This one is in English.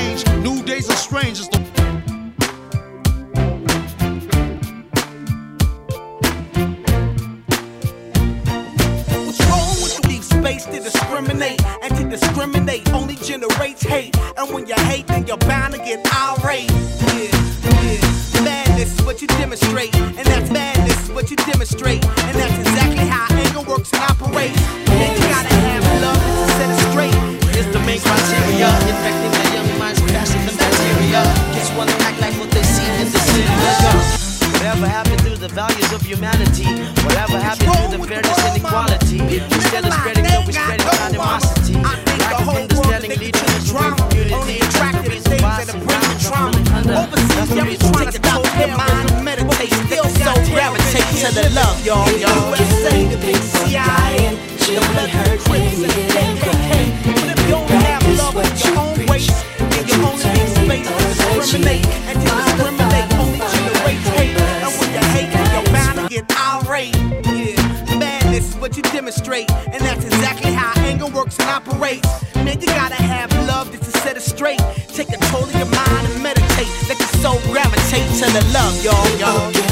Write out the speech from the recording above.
change. New days are strange. It's the to discriminate, and to discriminate only generates hate. And when you hate, then you're bound to get irate. Madness is what you demonstrate, and that's madness is what you demonstrate, and that's exactly how anger works and operates. And you gotta have love to set it straight. It's the main criteria, infecting their young minds faster than bacteria. Kids wanna act like what they see in the city. Whatever happened to the values of humanity? Whatever happened to the fairness and equality? Instead of spreading love, we spreading animosity. Lack of understanding leading to drama. Only attracted to things that bring the trauma. Overseas, y'all trying to stop their mind and meditate. Still so gravitate to the love, y'all. USA, the big CIA, Chile, Crips, and KKK. But if you don't have love in your own ways, then you only need space to discriminate. And to discriminate only generates hate. And when you hate, then you're bound to get irate. Madness is what you demonstrate, and that's exactly how anger works and operates. Man, you gotta have love just to set it straight. Take control of your mind and meditate. Let your soul gravitate to the love, y'all.